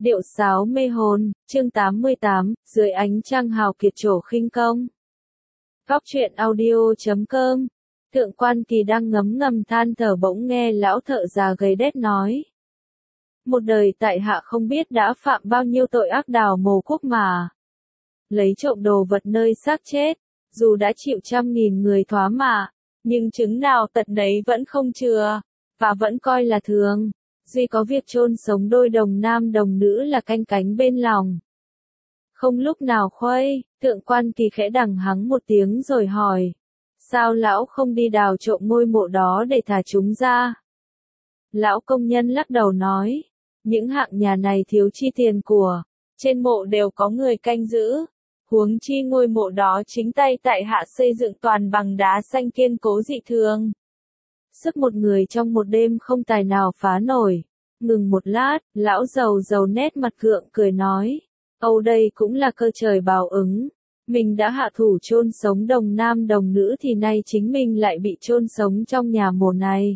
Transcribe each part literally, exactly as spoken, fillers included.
Điệu sáo mê hồn, chương tám mươi tám, dưới ánh trăng hào kiệt trổ khinh công. Góc truyện audio chấm com. Thượng Quan Kỳ đang ngấm ngầm than thở bỗng nghe lão thợ già gầy đét nói. Một đời tại hạ không biết đã phạm bao nhiêu tội ác đào mồ quốc mà. Lấy trộm đồ vật nơi xác chết, dù đã chịu trăm nghìn người thoá mạ, nhưng chứng nào tật nấy vẫn không chừa, và vẫn coi là thường. Duy có việc chôn sống đôi đồng nam đồng nữ là canh cánh bên lòng. Không lúc nào khuây, Thượng Quan Kỳ khẽ đằng hắng một tiếng rồi hỏi. Sao lão không đi đào trộm ngôi mộ đó để thả chúng ra? Lão công nhân lắc đầu nói. Những hạng nhà này thiếu chi tiền của. Trên mộ đều có người canh giữ. Huống chi ngôi mộ đó chính tay tại hạ xây dựng toàn bằng đá xanh kiên cố dị thường. Sức một người trong một đêm không tài nào phá nổi. Ngừng một lát, lão giàu giàu nét mặt gượng cười nói. Âu đây cũng là cơ trời báo ứng. Mình đã hạ thủ chôn sống đồng nam đồng nữ thì nay chính mình lại bị chôn sống trong nhà mồ này.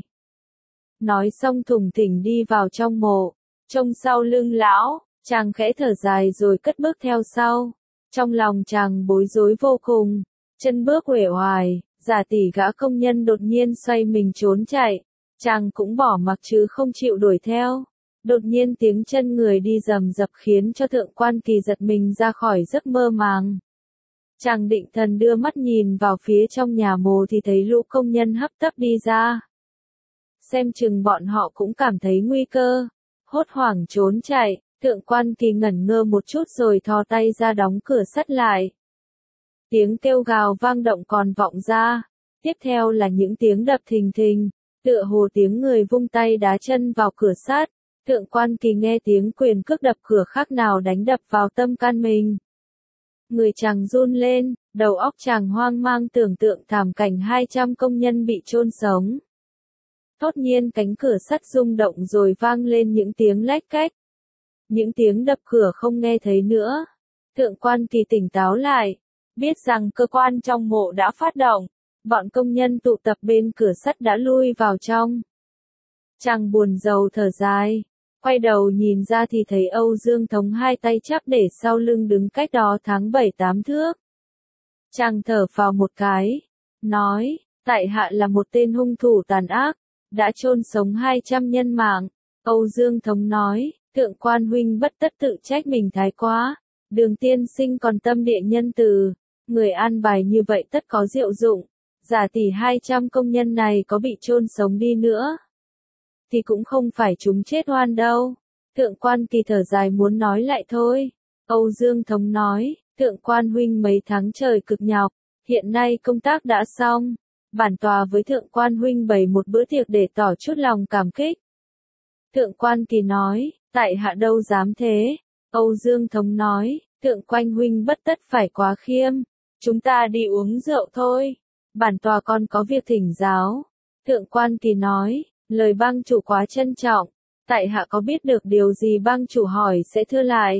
Nói xong thùng thình đi vào trong mộ. Trông sau lưng lão, chàng khẽ thở dài rồi cất bước theo sau. Trong lòng chàng bối rối vô cùng. Chân bước uể oải. Giả tỷ gã công nhân đột nhiên xoay mình trốn chạy, chàng cũng bỏ mặc chứ không chịu đuổi theo. Đột nhiên tiếng chân người đi rầm rập khiến cho Thượng Quan Kỳ giật mình ra khỏi giấc mơ màng. Chàng định thần đưa mắt nhìn vào phía trong nhà mồ thì thấy lũ công nhân hấp tấp đi ra. Xem chừng bọn họ cũng cảm thấy nguy cơ, hốt hoảng trốn chạy. Thượng Quan Kỳ ngẩn ngơ một chút rồi thò tay ra đóng cửa sắt lại. Tiếng kêu gào vang động còn vọng ra, tiếp theo là những tiếng đập thình thình, tựa hồ tiếng người vung tay đá chân vào cửa sắt. Thượng Quan Kỳ nghe tiếng quyền cước đập cửa khác nào đánh đập vào tâm can mình. Người chàng run lên, đầu óc chàng hoang mang tưởng tượng thảm cảnh hai trăm công nhân bị chôn sống. Thốt nhiên cánh cửa sắt rung động rồi vang lên những tiếng lách cách. Những tiếng đập cửa không nghe thấy nữa. Thượng Quan Kỳ tỉnh táo lại. Biết rằng cơ quan trong mộ đã phát động, bọn công nhân tụ tập bên cửa sắt đã lui vào trong. Chàng buồn rầu thở dài, quay đầu nhìn ra thì thấy Âu Dương Thống hai tay chắp để sau lưng đứng cách đó tháng bảy tám thước. Chàng thở phào một cái, nói, tại hạ là một tên hung thủ tàn ác, đã chôn sống hai trăm nhân mạng. Âu Dương Thống nói, Thượng Quan huynh bất tất tự trách mình thái quá, Đường tiên sinh còn tâm địa nhân từ. Người an bài như vậy tất có diệu dụng, giả tỷ hai trăm công nhân này có bị chôn sống đi nữa, thì cũng không phải chúng chết oan đâu. Thượng Quan Kỳ thở dài muốn nói lại thôi. Âu Dương Thống nói, Thượng Quan huynh mấy tháng trời cực nhọc, hiện nay công tác đã xong, bản tòa với Thượng Quan huynh bày một bữa tiệc để tỏ chút lòng cảm kích. Thượng Quan Kỳ nói, tại hạ đâu dám thế. Âu Dương Thống nói, Thượng Quan huynh bất tất phải quá khiêm. Chúng ta đi uống rượu thôi. Bản tòa còn có việc thỉnh giáo. Thượng Quan Kỳ nói, lời bang chủ quá trân trọng. Tại hạ có biết được điều gì bang chủ hỏi sẽ thưa lại.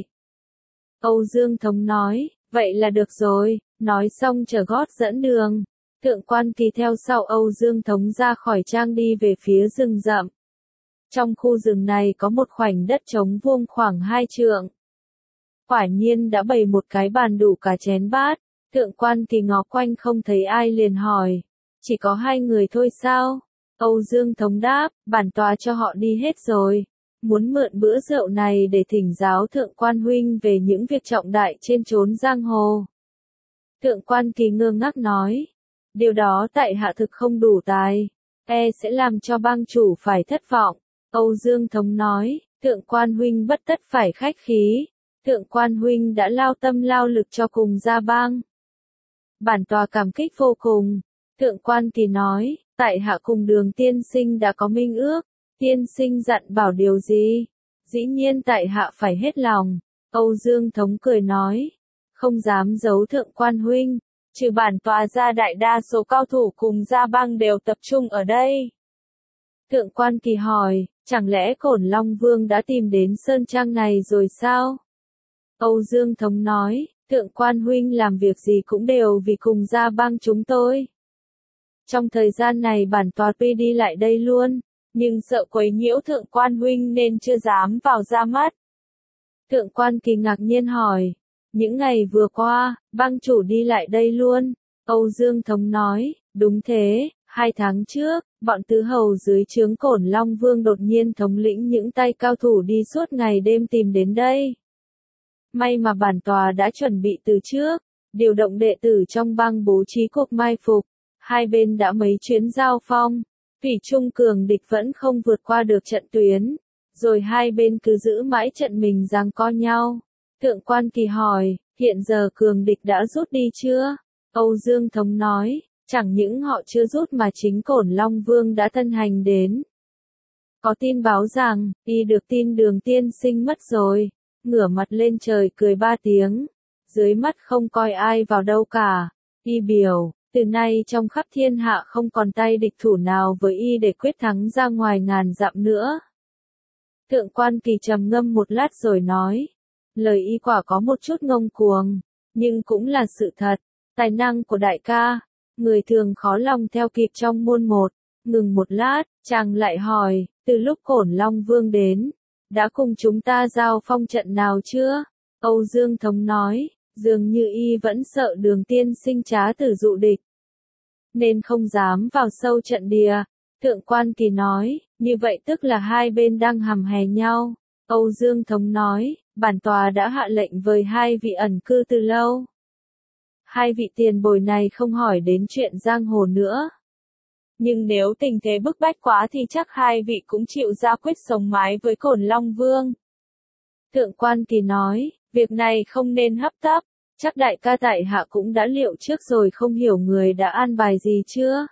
Âu Dương Thống nói, vậy là được rồi. Nói xong trở gót dẫn đường. Thượng Quan Kỳ theo sau Âu Dương Thống ra khỏi trang đi về phía rừng rậm. Trong khu rừng này có một khoảnh đất trống vuông khoảng hai trượng. Quả nhiên đã bày một cái bàn đủ cả chén bát. Thượng Quan Kỳ ngó quanh không thấy ai liền hỏi. Chỉ có hai người thôi sao? Âu Dương Thống đáp, bản tòa cho họ đi hết rồi. Muốn mượn bữa rượu này để thỉnh giáo Thượng Quan huynh về những việc trọng đại trên chốn giang hồ. Thượng Quan Kỳ ngơ ngác nói. Điều đó tại hạ thực không đủ tài. E sẽ làm cho bang chủ phải thất vọng. Âu Dương Thống nói, Thượng Quan huynh bất tất phải khách khí. Thượng Quan huynh đã lao tâm lao lực cho cùng gia bang. Bản tòa cảm kích vô cùng. Thượng Quan Kỳ nói, tại hạ cùng Đường tiên sinh đã có minh ước. Tiên sinh dặn bảo điều gì? Dĩ nhiên tại hạ phải hết lòng. Âu Dương Thống cười nói, không dám giấu Thượng Quan huynh. Trừ bản tòa ra đại đa số cao thủ cùng gia bang đều tập trung ở đây. Thượng Quan Kỳ hỏi, chẳng lẽ Cổn Long Vương đã tìm đến sơn trang này rồi sao? Âu Dương Thống nói, Thượng Quan huynh làm việc gì cũng đều vì cùng gia bang chúng tôi. Trong thời gian này bản tòa tuy đi lại đây luôn, nhưng sợ quấy nhiễu Thượng Quan huynh nên chưa dám vào ra mắt. Thượng quan Kỳ ngạc nhiên hỏi. Những ngày vừa qua, bang chủ đi lại đây luôn. Âu Dương Thống nói, đúng thế, hai tháng trước, bọn tứ hầu dưới trướng Cổn Long Vương đột nhiên thống lĩnh những tay cao thủ đi suốt ngày đêm tìm đến đây. May mà bản tòa đã chuẩn bị từ trước, điều động đệ tử trong bang bố trí cuộc mai phục. Hai bên đã mấy chuyến giao phong, thủy chung cường địch vẫn không vượt qua được trận tuyến, rồi hai bên cứ giữ mãi trận mình giằng co nhau. Thượng quan Kỳ hỏi, hiện giờ cường địch đã rút đi chưa? Âu Dương Thống nói, chẳng những họ chưa rút mà chính Cổn Long Vương đã thân hành đến. Có tin báo rằng, y được tin Đường tiên sinh mất rồi, ngửa mặt lên trời cười ba tiếng, dưới mắt không coi ai vào đâu cả, y biểu, từ nay trong khắp thiên hạ không còn tay địch thủ nào với y để quyết thắng ra ngoài ngàn dặm nữa. Thượng quan Kỳ trầm ngâm một lát rồi nói, lời y quả có một chút ngông cuồng, nhưng cũng là sự thật, tài năng của đại ca, người thường khó lòng theo kịp trong muôn một. Ngừng một lát, chàng lại hỏi, từ lúc Cổn Long Vương đến, đã cùng chúng ta giao phong trận nào chưa? Âu Dương Thống nói, dường như y vẫn sợ Đường tiên sinh trá tử dụ địch, nên không dám vào sâu trận địa. Thượng quan Kỳ nói, như vậy tức là hai bên đang hằn hè nhau. Âu Dương Thống nói, bản tòa đã hạ lệnh với hai vị ẩn cư từ lâu. Hai vị tiền bối này không hỏi đến chuyện giang hồ nữa. Nhưng nếu tình thế bức bách quá thì chắc hai vị cũng chịu ra quyết sống mái với Cổn Long Vương. Thượng quan Kỳ nói, việc này không nên hấp tấp, chắc đại ca tại hạ cũng đã liệu trước rồi, không hiểu người đã an bài gì chưa?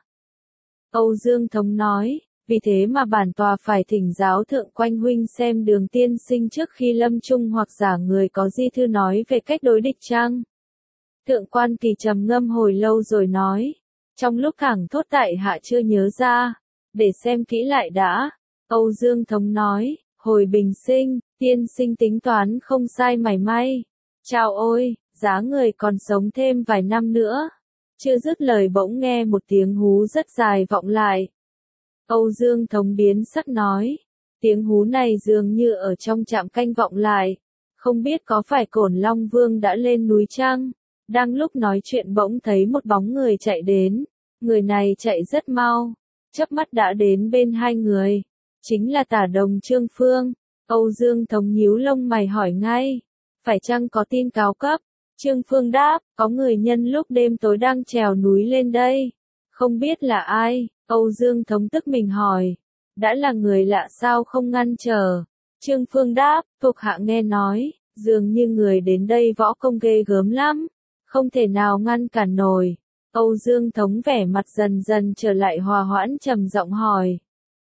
Âu Dương Thống nói, vì thế mà bản tòa phải thỉnh giáo Thượng quan huynh xem Đường tiên sinh trước khi lâm chung hoặc giả người có di thư nói về cách đối địch chăng? Thượng quan Kỳ trầm ngâm hồi lâu rồi nói, trong lúc thẳng thốt tại hạ chưa nhớ ra, để xem kỹ lại đã. Âu Dương Thống nói, hồi bình sinh, tiên sinh tính toán không sai mảy may. Chào ôi, giá người còn sống thêm vài năm nữa. Chưa dứt lời bỗng nghe một tiếng hú rất dài vọng lại. Âu Dương Thống biến sắc nói, tiếng hú này dường như ở trong trạm canh vọng lại, không biết có phải Cổn Long Vương đã lên núi chăng? Đang lúc nói chuyện bỗng thấy một bóng người chạy đến, người này chạy rất mau, chớp mắt đã đến bên hai người, chính là Tả Đồng Trương Phương. Âu Dương Thống nhíu lông mày hỏi ngay, phải chăng có tin cáo cấp? Trương Phương đáp, có người nhân lúc đêm tối đang trèo núi lên đây, không biết là ai. Âu Dương Thống tức mình hỏi, đã là người lạ sao không ngăn trở? Trương Phương đáp, thuộc hạ nghe nói, dường như người đến đây võ công ghê gớm lắm, không thể nào ngăn cản nổi. Âu Dương Thống vẻ mặt dần dần trở lại hòa hoãn, trầm giọng hỏi,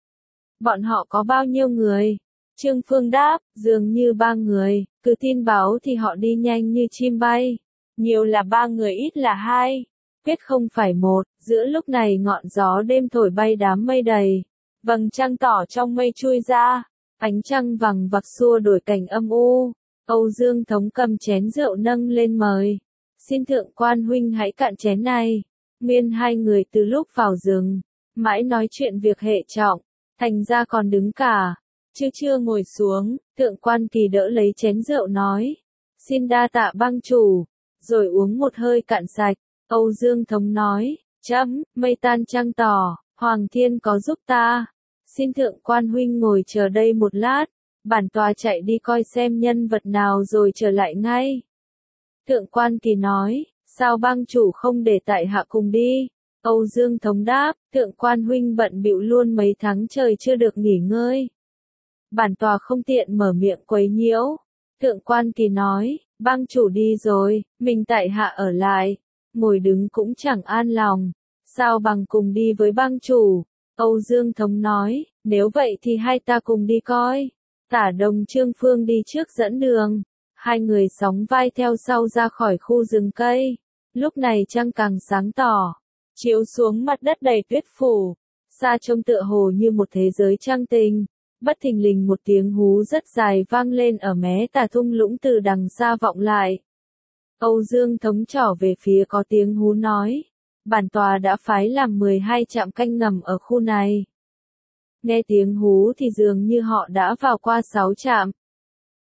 bọn họ có bao nhiêu người? Trương Phương đáp, dường như ba người, cứ tin báo thì họ đi nhanh như chim bay, nhiều là ba người ít là hai, quyết không phải một. Giữa lúc này ngọn gió đêm thổi bay đám mây đầy, vầng trăng tỏ trong mây chui ra, ánh trăng vằng vặc xua đổi cảnh âm u. Âu Dương Thống cầm chén rượu nâng lên mời, xin Thượng quan huynh hãy cạn chén này. Nguyên hai người từ lúc vào rừng, mãi nói chuyện việc hệ trọng, thành ra còn đứng cả, chứ chưa ngồi xuống. Thượng quan Kỳ đỡ lấy chén rượu nói, xin đa tạ bang chủ, rồi uống một hơi cạn sạch. Âu Dương Thống nói, chấm, mây tan trăng tỏ, Hoàng Thiên có giúp ta, xin Thượng quan huynh ngồi chờ đây một lát, bản tòa chạy đi coi xem nhân vật nào rồi trở lại ngay. Thượng quan Kỳ nói, sao bang chủ không để tại hạ cùng đi? Âu Dương Thống đáp, Thượng quan huynh bận bịu luôn mấy tháng trời chưa được nghỉ ngơi, bản tòa không tiện mở miệng quấy nhiễu. Thượng quan Kỳ nói, bang chủ đi rồi, mình tại hạ ở lại, ngồi đứng cũng chẳng an lòng, sao bằng cùng đi với bang chủ? Âu Dương Thống nói, nếu vậy thì hai ta cùng đi coi. Tả Đồng Trương Phương đi trước dẫn đường, hai người sóng vai theo sau ra khỏi khu rừng cây. Lúc này trăng càng sáng tỏ, chiếu xuống mặt đất đầy tuyết phủ, xa trông tựa hồ như một thế giới trăng tình. Bất thình lình một tiếng hú rất dài vang lên ở mé tà thung lũng từ đằng xa vọng lại. Âu Dương Thống trỏ về phía có tiếng hú nói, bản tòa đã phái làm mười hai trạm canh ngầm ở khu này. Nghe tiếng hú thì dường như họ đã vào qua sáu trạm.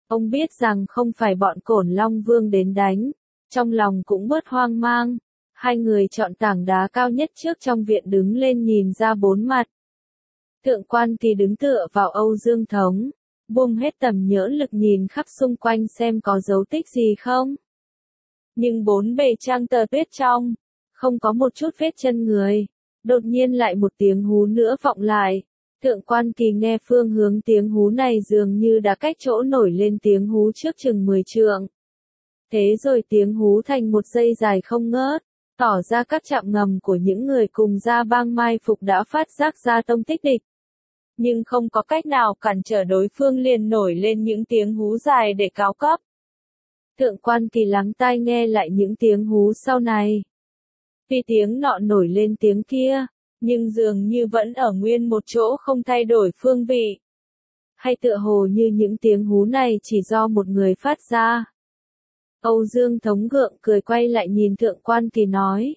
Ông biết rằng không phải bọn Cổn Long Vương đến đánh, trong lòng cũng bớt hoang mang. Hai người chọn tảng đá cao nhất trước trong viện đứng lên nhìn ra bốn mặt. Thượng quan Kỳ đứng tựa vào Âu Dương Thống, buông hết tầm nhỡ lực nhìn khắp xung quanh xem có dấu tích gì không. Nhưng bốn bề trang tờ tuyết trong, không có một chút vết chân người. Đột nhiên lại một tiếng hú nữa vọng lại. Thượng quan Kỳ nghe phương hướng tiếng hú này dường như đã cách chỗ nổi lên tiếng hú trước chừng mười trượng. Thế rồi tiếng hú thành một giây dài không ngớt, tỏ ra các chạm ngầm của những người cùng Gia Bang mai phục đã phát giác ra tông tích địch. Nhưng không có cách nào cản trở đối phương, liền nổi lên những tiếng hú dài để cáo cấp. Thượng quan Kỳ lắng tai nghe lại những tiếng hú sau này. Tuy tiếng nọ nổi lên tiếng kia, nhưng dường như vẫn ở nguyên một chỗ không thay đổi phương vị. Hay tựa hồ như những tiếng hú này chỉ do một người phát ra. Âu Dương Thống gượng cười quay lại nhìn Thượng quan Kỳ nói.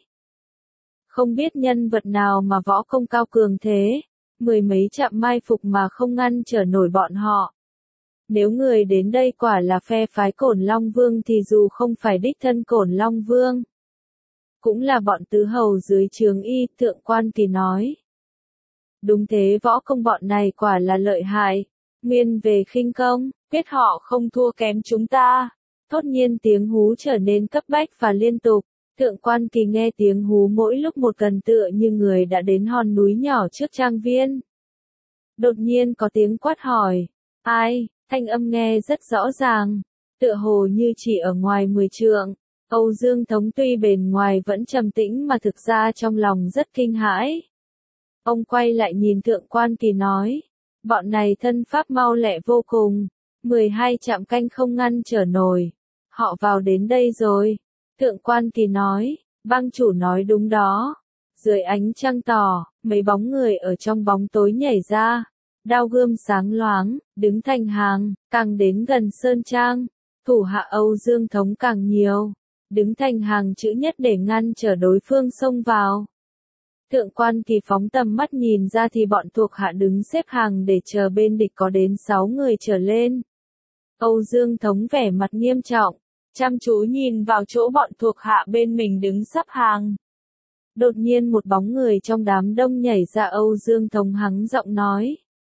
Không biết nhân vật nào mà võ công cao cường thế, mười mấy trạm mai phục mà không ngăn trở nổi bọn họ. Nếu người đến đây quả là phe phái Cổn Long Vương thì dù không phải đích thân Cổn Long Vương, cũng là bọn tứ hầu dưới trướng y, Thượng quan Kỳ nói. Đúng thế, võ công bọn này quả là lợi hại, nguyên về khinh công, biết họ không thua kém chúng ta. Thốt nhiên tiếng hú trở nên cấp bách và liên tục. Thượng quan Kỳ nghe tiếng hú mỗi lúc một gần tựa như người đã đến hòn núi nhỏ trước trang viên. Đột nhiên có tiếng quát hỏi. Ai? Thanh âm nghe rất rõ ràng. Tựa hồ như chỉ ở ngoài mười trượng. Âu Dương Thống tuy bền ngoài vẫn trầm tĩnh mà thực ra trong lòng rất kinh hãi. Ông quay lại nhìn Thượng quan Kỳ nói. Bọn này thân pháp mau lẹ vô cùng. mười hai trạm canh không ngăn trở nổi. Họ vào đến đây rồi. Thượng quan Kỳ nói, bang chủ nói đúng đó. Dưới ánh trăng tỏ, mấy bóng người ở trong bóng tối nhảy ra. Đao gươm sáng loáng, đứng thành hàng, càng đến gần Sơn Trang. Thủ hạ Âu Dương Thống càng nhiều. Đứng thành hàng chữ nhất để ngăn trở đối phương xông vào. Thượng quan Kỳ phóng tầm mắt nhìn ra thì bọn thuộc hạ đứng xếp hàng để chờ bên địch có đến sáu người trở lên. Âu Dương Thống vẻ mặt nghiêm trọng, chăm chú nhìn vào chỗ bọn thuộc hạ bên mình đứng sắp hàng. Đột nhiên một bóng người trong đám đông nhảy ra, Âu Dương Thống hắng giọng nói.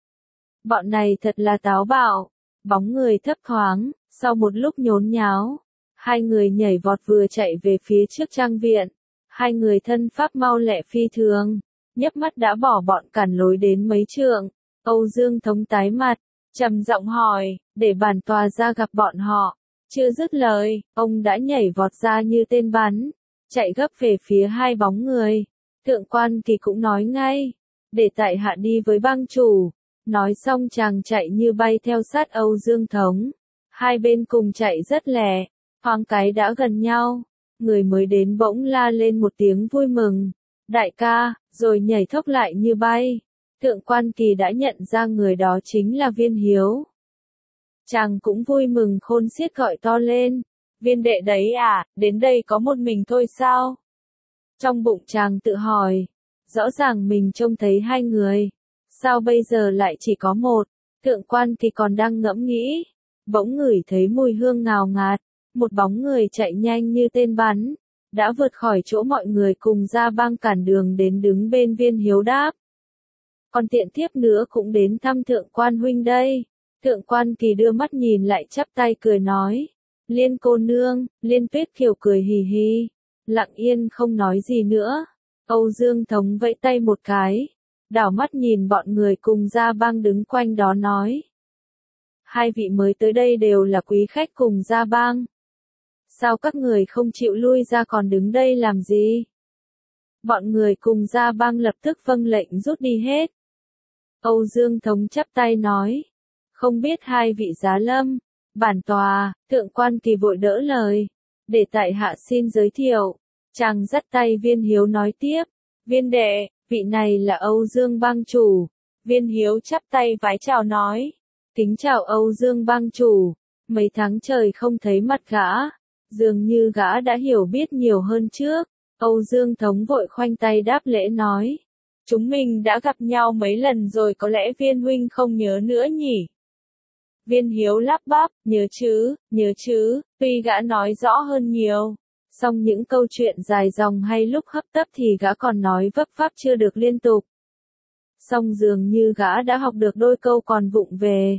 Bọn này thật là táo bạo. Bóng người thấp thoáng, sau một lúc nhốn nháo, hai người nhảy vọt vừa chạy về phía trước trang viện. Hai người thân pháp mau lẹ phi thường, nhấp mắt đã bỏ bọn cản lối đến mấy trượng. Âu Dương Thống tái mặt, trầm giọng hỏi, để bản tòa ra gặp bọn họ. Chưa dứt lời, ông đã nhảy vọt ra như tên bắn, chạy gấp về phía hai bóng người. Thượng quan Kỳ cũng nói ngay, để tại hạ đi với bang chủ. Nói xong chàng chạy như bay theo sát Âu Dương Thống. Hai bên cùng chạy rất lẹ, thoáng cái đã gần nhau. Người mới đến bỗng la lên một tiếng vui mừng. Đại ca, rồi nhảy thốc lại như bay. Thượng quan Kỳ đã nhận ra người đó chính là Viên Hiếu. Chàng cũng vui mừng khôn xiết gọi to lên. Viên đệ đấy à, đến đây có một mình thôi sao? Trong bụng chàng tự hỏi. Rõ ràng mình trông thấy hai người. Sao bây giờ lại chỉ có một? Thượng quan Kỳ còn đang ngẫm nghĩ. Bỗng ngửi thấy mùi hương ngào ngạt. Một bóng người chạy nhanh như tên bắn. Đã vượt khỏi chỗ mọi người cùng Gia Bang cản đường đến đứng bên Viên Hiếu đáp. Còn tiện tiếp nữa cũng đến thăm thượng quan huynh đây. Thượng quan Kỳ đưa mắt nhìn lại chắp tay cười nói. Liên cô nương, Liên Tuyết Kiều cười hì hì. Lặng yên không nói gì nữa. Âu Dương Thống vẫy tay một cái. Đảo mắt nhìn bọn người cùng Gia Bang đứng quanh đó nói. Hai vị mới tới đây đều là quý khách cùng Gia Bang. Sao các người không chịu lui ra còn đứng đây làm gì? Bọn người cùng Gia Bang lập tức vâng lệnh rút đi hết. Âu Dương Thống chắp tay nói. Không biết hai vị giá lâm. Bản tòa, Thượng quan Kỳ vội đỡ lời. Để tại hạ xin giới thiệu. Chàng dắt tay Viên Hiếu nói tiếp. Viên đệ, vị này là Âu Dương bang chủ. Viên Hiếu chắp tay vái chào nói. Kính chào Âu Dương bang chủ. Mấy tháng trời không thấy mặt gã. Dường như gã đã hiểu biết nhiều hơn trước. Âu Dương Thống vội khoanh tay đáp lễ nói. Chúng mình đã gặp nhau mấy lần rồi, có lẽ Viên huynh không nhớ nữa nhỉ? Viên Hiếu lắp bắp, nhớ chứ, nhớ chứ, tuy gã nói rõ hơn nhiều. Song những câu chuyện dài dòng hay lúc hấp tấp thì gã còn nói vấp váp chưa được liên tục. Song dường như gã đã học được đôi câu còn vụng về.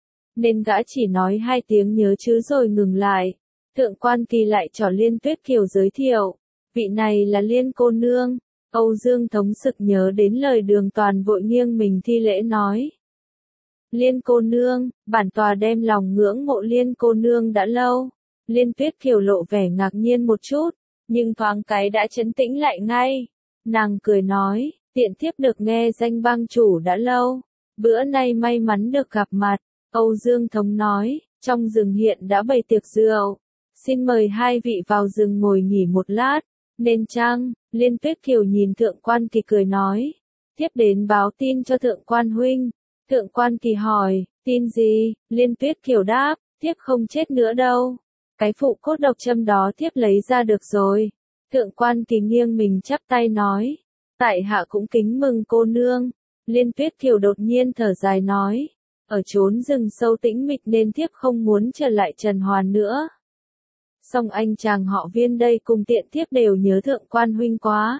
Nên gã chỉ nói hai tiếng nhớ chứ rồi ngừng lại. Thượng quan Kỳ lại trỏ Liên Tuyết Kiều giới thiệu. Vị này là Liên cô nương. Âu Dương Thống sực nhớ đến lời Đường Toàn vội nghiêng mình thi lễ nói. Liên cô nương, bản tòa đem lòng ngưỡng mộ Liên cô nương đã lâu. Liên Tuyết Kiều lộ vẻ ngạc nhiên một chút, nhưng thoáng cái đã trấn tĩnh lại ngay. Nàng cười nói, tiện thiếp được nghe danh bang chủ đã lâu. Bữa nay may mắn được gặp mặt. Âu Dương Thống nói, trong rừng hiện đã bày tiệc rượu. Xin mời hai vị vào rừng ngồi nghỉ một lát. Nên chăng? Liên Tuyết Kiều nhìn Thượng quan Kỳ cười nói. Thiếp đến báo tin cho Thượng quan huynh. Thượng quan Kỳ hỏi, tin gì? Liên Tuyết Kiều đáp, thiếp không chết nữa đâu. Cái phụ cốt độc châm đó thiếp lấy ra được rồi. Thượng quan Kỳ nghiêng mình chắp tay nói. Tại hạ cũng kính mừng cô nương. Liên Tuyết Kiều đột nhiên thở dài nói. Ở chốn rừng sâu tĩnh mịch nên thiếp không muốn trở lại Trần Hoàn nữa. Song anh chàng họ Viên đây cùng tiện thiếp đều nhớ Thượng quan huynh quá.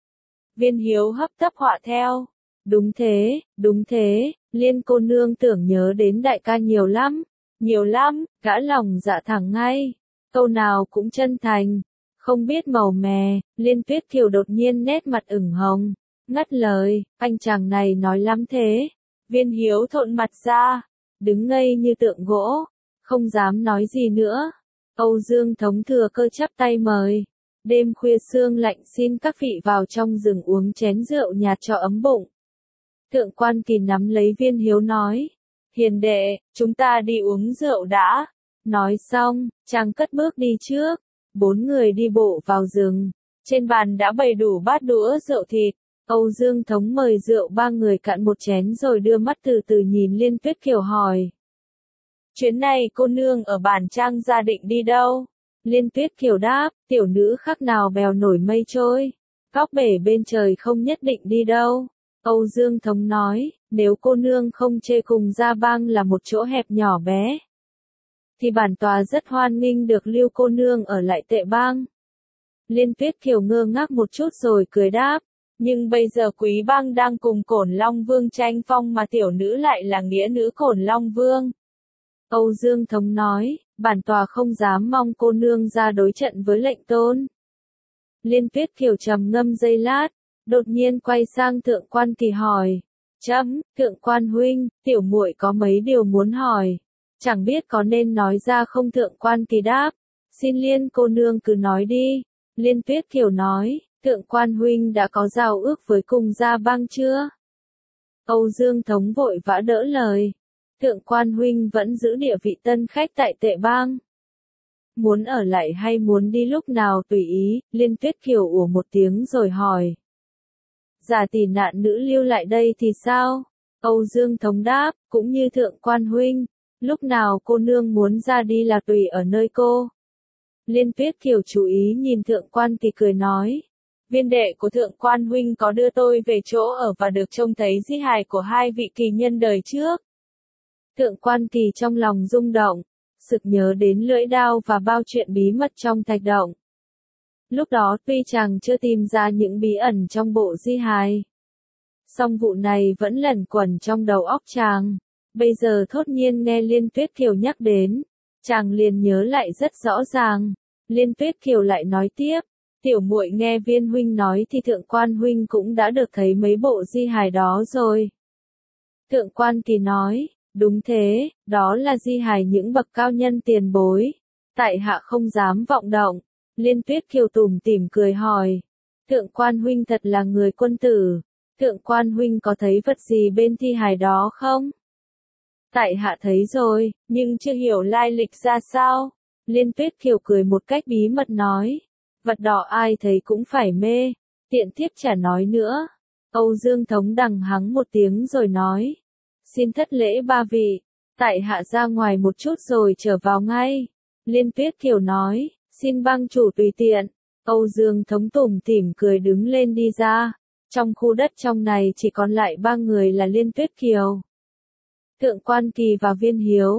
Viên Hiếu hấp tấp họa theo. Đúng thế, đúng thế, Liên cô nương tưởng nhớ đến đại ca nhiều lắm. Nhiều lắm, gã lòng dạ thẳng ngay. Câu nào cũng chân thành. Không biết màu mè, Liên Tuyết Kiều đột nhiên nét mặt ửng hồng. Ngắt lời, anh chàng này nói lắm thế. Viên Hiếu thộn mặt ra, đứng ngây như tượng gỗ, không dám nói gì nữa. Âu Dương Thống thừa cơ chắp tay mời. Đêm khuya sương lạnh xin các vị vào trong rừng uống chén rượu nhạt cho ấm bụng. Thượng quan Kỳ nắm lấy Viên Hiếu nói. Hiền đệ, chúng ta đi uống rượu đã. Nói xong, chàng cất bước đi trước. Bốn người đi bộ vào rừng. Trên bàn đã bày đủ bát đũa rượu thịt. Âu Dương Thống mời rượu ba người cạn một chén rồi đưa mắt từ từ nhìn Liên Tuyết Kiều hỏi. Chuyến này cô nương ở bản trang gia định đi đâu? Liên Tuyết Kiều đáp, tiểu nữ khác nào bèo nổi mây trôi. Góc bể bên trời không nhất định đi đâu. Âu Dương Thống nói, nếu cô nương không chê cùng gia bang là một chỗ hẹp nhỏ bé. Thì bản tòa rất hoan nghênh được lưu cô nương ở lại Tệ bang. Liên Tuyết Kiều ngơ ngác một chút rồi cười đáp. Nhưng bây giờ Quý bang đang cùng Cổn Long Vương tranh phong mà tiểu nữ lại là nghĩa nữ Cổn Long Vương. Âu Dương Thống nói, bản tòa không dám mong cô nương ra đối trận với lệnh tôn. Liên Tuyết Kiều trầm ngâm giây lát, đột nhiên quay sang Thượng quan Kỳ hỏi. Chấm, Thượng quan huynh, tiểu muội có mấy điều muốn hỏi. Chẳng biết có nên nói ra không? Thượng quan Kỳ đáp. Xin Liên cô nương cứ nói đi. Liên Tuyết Kiều nói. Thượng quan huynh đã có giao ước với cùng gia bang chưa? Âu Dương Thống vội vã đỡ lời. Thượng quan huynh vẫn giữ địa vị tân khách tại Tệ bang. Muốn ở lại hay muốn đi lúc nào tùy ý, Liên Tuyết Kiều ủa một tiếng rồi hỏi. Giả tỷ nạn nữ lưu lại đây thì sao? Âu Dương Thống đáp, cũng như Thượng quan huynh, lúc nào cô nương muốn ra đi là tùy ở nơi cô. Liên Tuyết Kiều chú ý nhìn Thượng quan Kỳ cười nói. Viên đệ của Thượng quan huynh có đưa tôi về chỗ ở và được trông thấy di hài của hai vị kỳ nhân đời trước. Thượng quan Kỳ trong lòng rung động, sực nhớ đến lưỡi đao và bao chuyện bí mật trong thạch động. Lúc đó tuy chàng chưa tìm ra những bí ẩn trong bộ di hài, song vụ này vẫn lẩn quẩn trong đầu óc chàng. Bây giờ thốt nhiên nghe Liên Tuyết Kiều nhắc đến, chàng liền nhớ lại rất rõ ràng. Liên Tuyết Kiều lại nói tiếp. Tiểu muội nghe Viên huynh nói thì Thượng quan huynh cũng đã được thấy mấy bộ di hài đó rồi. Thượng quan Kỳ nói, đúng thế, đó là di hài những bậc cao nhân tiền bối. Tại hạ không dám vọng động. Liên Tuyết Kiều tủm tỉm cười hỏi. Thượng quan huynh thật là người quân tử. Thượng quan huynh có thấy vật gì bên thi hài đó không? Tại hạ thấy rồi, nhưng chưa hiểu lai lịch ra sao. Liên Tuyết Kiều cười một cách bí mật nói. Vật đỏ ai thấy cũng phải mê. Tiện thiếp chả nói nữa. Âu Dương Thống đằng hắng một tiếng rồi nói. Xin thất lễ ba vị. Tại hạ ra ngoài một chút rồi trở vào ngay. Liên Tuyết Kiều nói. Xin bang chủ tùy tiện. Âu Dương Thống tủm tỉm cười đứng lên đi ra. Trong khu đất trong này chỉ còn lại ba người là Liên Tuyết Kiều, Thượng quan Kỳ và Viên Hiếu.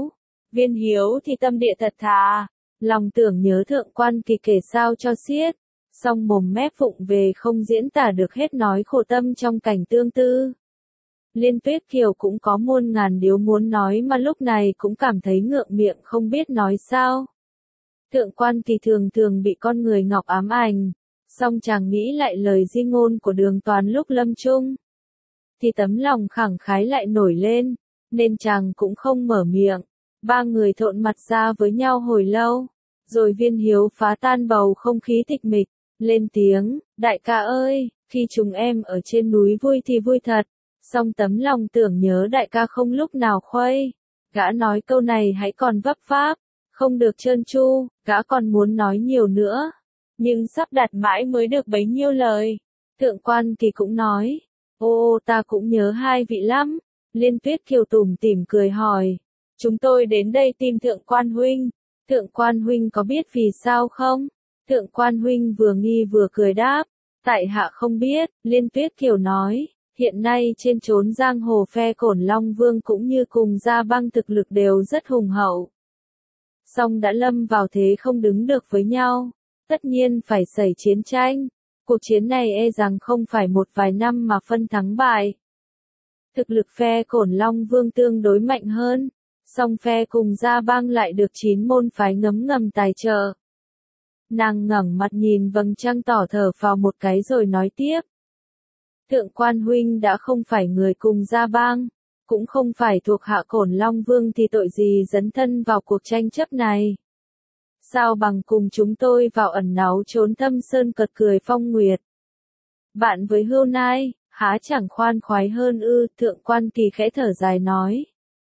Viên Hiếu thì tâm địa thật thà, lòng tưởng nhớ Thượng Quan Kỳ kể sao cho xiết, song mồm mép vụng về không diễn tả được hết nỗi khổ tâm trong cảnh tương tư. Liên Tuyết Kiều cũng có muôn ngàn điều muốn nói mà lúc này cũng cảm thấy ngượng miệng không biết nói sao. Thượng Quan Kỳ thường thường bị con người ngọc ám ảnh, song chàng nghĩ lại lời di ngôn của Đường Toàn lúc lâm chung, thì tấm lòng khẳng khái lại nổi lên, nên chàng cũng không mở miệng. Ba người thộn mặt ra với nhau hồi lâu, rồi Viên Hiếu phá tan bầu không khí tịch mịch, lên tiếng, đại ca ơi, khi chúng em ở trên núi vui thì vui thật, song tấm lòng tưởng nhớ đại ca không lúc nào khuây. Gã nói câu này hãy còn vấp váp, không được trơn tru, gã còn muốn nói nhiều nữa, nhưng sắp đặt mãi mới được bấy nhiêu lời. Thượng Quan Kỳ cũng nói, ô ta cũng nhớ hai vị lắm. Liên Tuyết Kiều tủm tỉm cười hỏi, chúng tôi đến đây tìm Thượng Quan huynh, Thượng Quan huynh có biết vì sao không? Thượng Quan huynh vừa nghi vừa cười đáp, tại hạ không biết. Liên Tuyết Kiều nói, hiện nay trên chốn giang hồ phe Cổn Long Vương cũng như cùng Gia Băng thực lực đều rất hùng hậu, song đã lâm vào thế không đứng được với nhau, tất nhiên phải xảy chiến tranh. Cuộc chiến này e rằng không phải một vài năm mà phân thắng bại. Thực lực phe Cổn Long Vương tương đối mạnh hơn, song phe cùng Gia Bang lại được chín môn phái ngấm ngầm tài trợ. Nàng ngẩng mặt nhìn vầng trăng tỏ thở phào một cái rồi nói tiếp. Thượng Quan huynh đã không phải người cùng Gia Bang, cũng không phải thuộc hạ Cổn Long Vương thì tội gì dấn thân vào cuộc tranh chấp này. Sao bằng cùng chúng tôi vào ẩn náu trốn thâm sơn cật cười phong nguyệt. Bạn với hưu nai, há chẳng khoan khoái hơn ư? Thượng Quan Kỳ khẽ thở dài nói.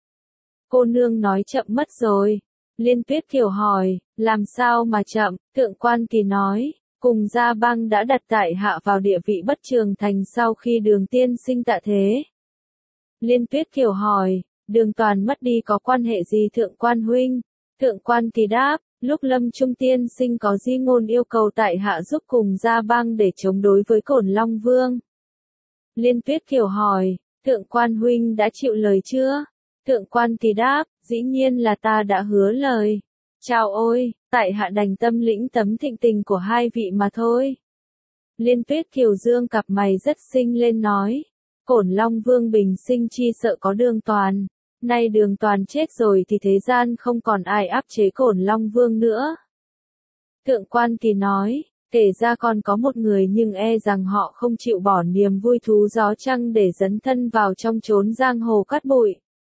Cô nương nói chậm mất rồi. Liên Tuyết Kiều hỏi, làm sao mà chậm? Thượng Quan Kỳ nói, cùng Gia Bang đã đặt tại hạ vào địa vị bất trường thành sau khi Đường tiên sinh tạ thế. Liên Tuyết Kiều hỏi, Đường Toàn mất đi có quan hệ gì Thượng Quan huynh? Thượng Quan Kỳ đáp, lúc lâm trung tiên sinh có di ngôn yêu cầu tại hạ giúp cùng Gia Bang để chống đối với Cổn Long Vương. Liên Tuyết Kiều hỏi, Thượng Quan huynh đã chịu lời chưa? Thượng Quan Kỳ đáp, dĩ nhiên là ta đã hứa lời. Chào ôi, tại hạ đành tâm lĩnh tấm thịnh tình của hai vị mà thôi. Liên Tuyết Kiều dương cặp mày rất xinh lên nói, Cổn Long Vương bình sinh chi sợ có Đường Toàn, nay Đường Toàn chết rồi thì thế gian không còn ai áp chế Cổn Long Vương nữa. Thượng Quan Kỳ nói, kể ra còn có một người nhưng e rằng họ không chịu bỏ niềm vui thú gió trăng để dấn thân vào trong chốn giang hồ cát bụi.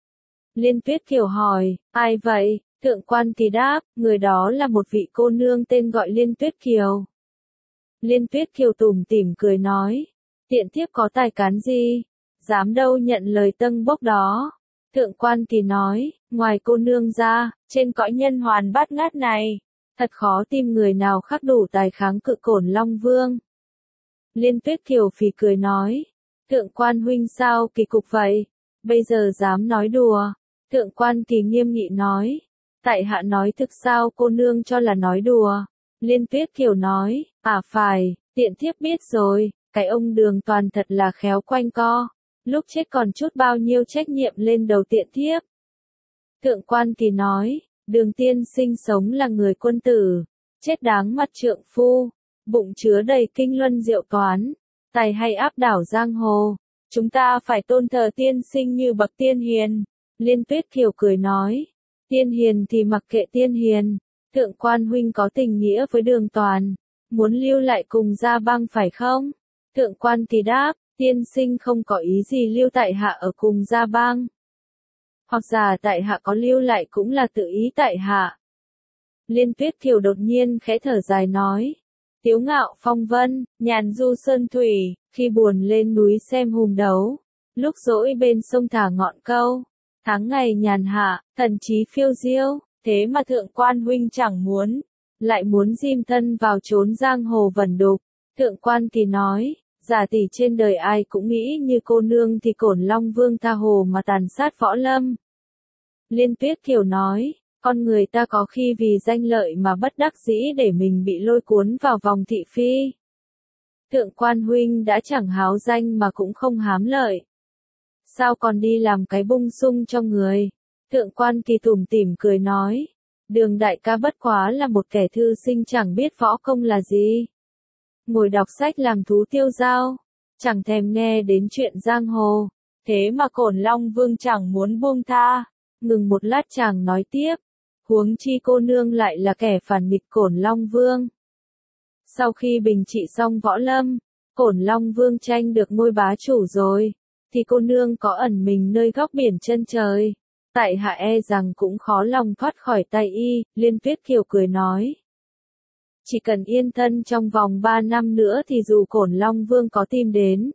Liên Tuyết Kiều hỏi, ai vậy? Thượng Quan Kỳ đáp, người đó là một vị cô nương tên gọi Liên Tuyết Kiều. Liên Tuyết Kiều tủm tỉm cười nói, tiện thiếp có tài cán gì, dám đâu nhận lời tâng bốc đó. Thượng Quan Kỳ nói, ngoài cô nương ra, trên cõi nhân hoàn bát ngát này, thật khó tìm người nào khắc đủ tài kháng cự Cổn Long Vương. Liên Tuyết Kiều phì cười nói, Thượng Quan huynh sao kỳ cục vậy, bây giờ dám nói đùa. Thượng Quan Kỳ nghiêm nghị nói, tại hạ nói thực sao cô nương cho là nói đùa. Liên Tuyết Kiều nói, à phải, tiện thiếp biết rồi, cái ông Đường Toàn thật là khéo quanh co, lúc chết còn chút bao nhiêu trách nhiệm lên đầu tiện thiếp. Thượng Quan Kỳ nói, Đường tiên sinh sống là người quân tử, chết đáng mặt trượng phu, bụng chứa đầy kinh luân diệu toán, tài hay áp đảo giang hồ, chúng ta phải tôn thờ tiên sinh như bậc tiên hiền. Liên Tuyết Kiều cười nói, tiên hiền thì mặc kệ tiên hiền, Thượng Quan huynh có tình nghĩa với Đường Toàn, muốn lưu lại cùng Gia Bang phải không? Thượng Quan Kỳ đáp, tiên sinh không có ý gì lưu tại hạ ở cùng Gia Bang. Hoặc giả tại hạ có lưu lại cũng là tự ý tại hạ. Liên Tuyết Kiều đột nhiên khẽ thở dài nói, tiếu ngạo phong vân, nhàn du sơn thủy, khi buồn lên núi xem hùng đấu, lúc rỗi bên sông thả ngọn câu, tháng ngày nhàn hạ, thần trí phiêu diêu, thế mà Thượng Quan huynh chẳng muốn, lại muốn diêm thân vào chốn giang hồ vẩn đục. Thượng Quan Kỳ nói, giả tỷ trên đời ai cũng nghĩ như cô nương thì Cổn Long Vương tha hồ mà tàn sát võ lâm. Liên Tuyết Kiều nói, con người ta có khi vì danh lợi mà bất đắc dĩ để mình bị lôi cuốn vào vòng thị phi. Thượng Quan huynh đã chẳng háo danh mà cũng không hám lợi, sao còn đi làm cái bung sung cho người? Thượng quan Kỳ tủm tỉm cười nói. Đường đại ca bất quá là một kẻ thư sinh chẳng biết võ công là gì. Ngồi đọc sách làm thú tiêu dao, chẳng thèm nghe đến chuyện giang hồ. Thế mà Cổn Long Vương chẳng muốn buông tha. Ngừng một lát chàng nói tiếp. Huống chi cô nương lại là kẻ phản nghịch Cổn Long Vương. Sau khi bình trị xong võ lâm, Cổn Long Vương tranh được ngôi bá chủ rồi, thì cô nương có ẩn mình nơi góc biển chân trời. Tại hạ e rằng cũng khó lòng thoát khỏi tay y, Liên Tuyết Kiều cười nói. Chỉ cần yên thân trong vòng ba năm nữa thì dù Cổn Long Vương có tìm đến,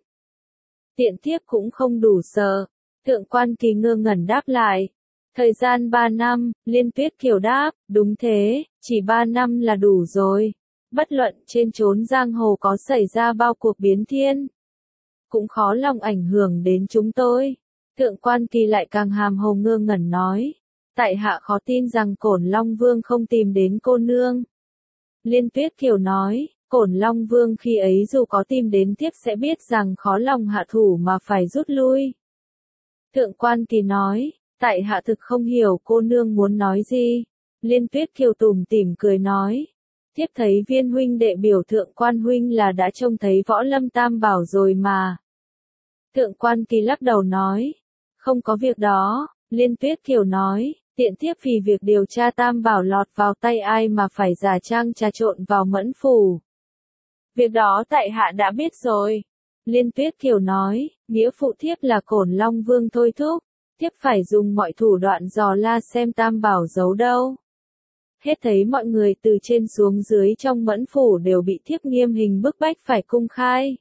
tiện thiếp cũng không đủ sợ. Thượng quan Kỳ ngơ ngẩn đáp lại. Thời gian ba năm, Liên Tuyết Kiều đáp, đúng thế, chỉ ba năm là đủ rồi. Bất luận trên chốn giang hồ có xảy ra bao cuộc biến thiên, cũng khó lòng ảnh hưởng đến chúng tôi. Thượng quan Kỳ lại càng hàm hồ ngơ ngẩn nói. Tại hạ khó tin rằng Cổn Long Vương không tìm đến cô nương. Liên Tuyết Kiều nói, Cổn Long Vương khi ấy dù có tìm đến tiếp sẽ biết rằng khó lòng hạ thủ mà phải rút lui. Thượng quan Kỳ nói, tại hạ thực không hiểu cô nương muốn nói gì. Liên Tuyết Kiều tủm tỉm cười nói. Thiếp thấy Viên huynh đệ biểu Thượng quan huynh là đã trông thấy võ lâm tam bảo rồi mà. Thượng quan Kỳ lắc đầu nói. Không có việc đó. Liên Tuyết Kiều nói. Tiện thiếp vì việc điều tra tam bảo lọt vào tay ai mà phải giả trang trà trộn vào Mẫn phủ. Việc đó tại hạ đã biết rồi. Liên Tuyết Kiều nói. Nghĩa phụ thiếp là Cổn Long Vương thôi thúc. Thiếp phải dùng mọi thủ đoạn dò la xem tam bảo giấu đâu. Hết thấy mọi người từ trên xuống dưới trong Mẫn phủ đều bị thiếp nghiêm hình bức bách phải cung khai.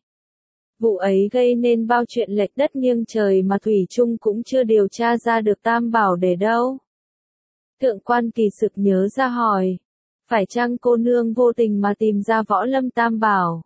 Vụ ấy gây nên bao chuyện lệch đất nghiêng trời mà thủy chung cũng chưa điều tra ra được tam bảo để đâu. Thượng quan Kỳ sực nhớ ra hỏi. Phải chăng cô nương vô tình mà tìm ra võ lâm tam bảo?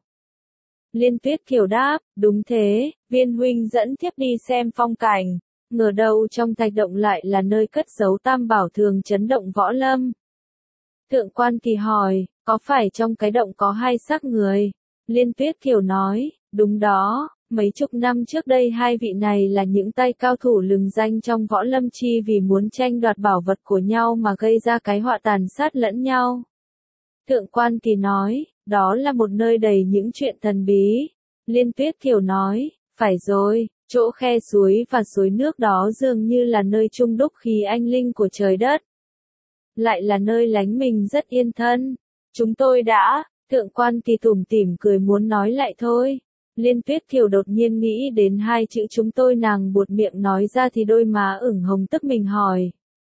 Liên Tuyết Kiều đáp, đúng thế, Viên huynh dẫn thiếp đi xem phong cảnh. Ngờ đâu trong thạch động lại là nơi cất giấu tam bảo thường chấn động võ lâm. Thượng quan Kỳ hỏi, có phải trong cái động có hai xác người? Liên Tuyết Kiều nói, đúng đó, mấy chục năm trước đây hai vị này là những tay cao thủ lừng danh trong võ lâm chi vì muốn tranh đoạt bảo vật của nhau mà gây ra cái họa tàn sát lẫn nhau. Thượng quan Kỳ nói, đó là một nơi đầy những chuyện thần bí. Liên Tuyết Kiều nói, phải rồi, chỗ khe suối và suối nước đó dường như là nơi chung đúc khí anh linh của trời đất. Lại là nơi lánh mình rất yên thân. Chúng tôi đã, Thượng quan Kỳ tủm tỉm cười muốn nói lại thôi. Liên Tuyết Kiều đột nhiên nghĩ đến hai chữ chúng tôi, nàng buột miệng nói ra thì đôi má ửng hồng tức mình hỏi.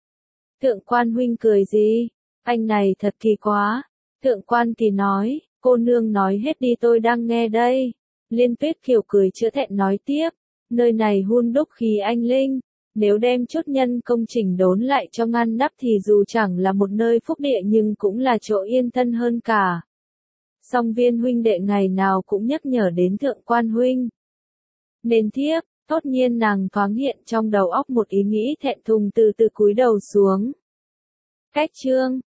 Thượng quan huynh cười gì? Anh này thật kỳ quá. Thượng quan Kỳ nói, cô nương nói hết đi tôi đang nghe đây. Liên Tuyết Kiều cười chữa thẹn nói tiếp, nơi này hun đúc khí anh linh. Nếu đem chút nhân công chỉnh đốn lại cho ngăn nắp thì dù chẳng là một nơi phúc địa nhưng cũng là chỗ yên thân hơn cả. Song Viên huynh đệ ngày nào cũng nhắc nhở đến Thượng quan huynh. Nên thiếp, tốt nhiên nàng thoáng hiện trong đầu óc một ý nghĩ thẹn thùng từ từ cúi đầu xuống. Cách chương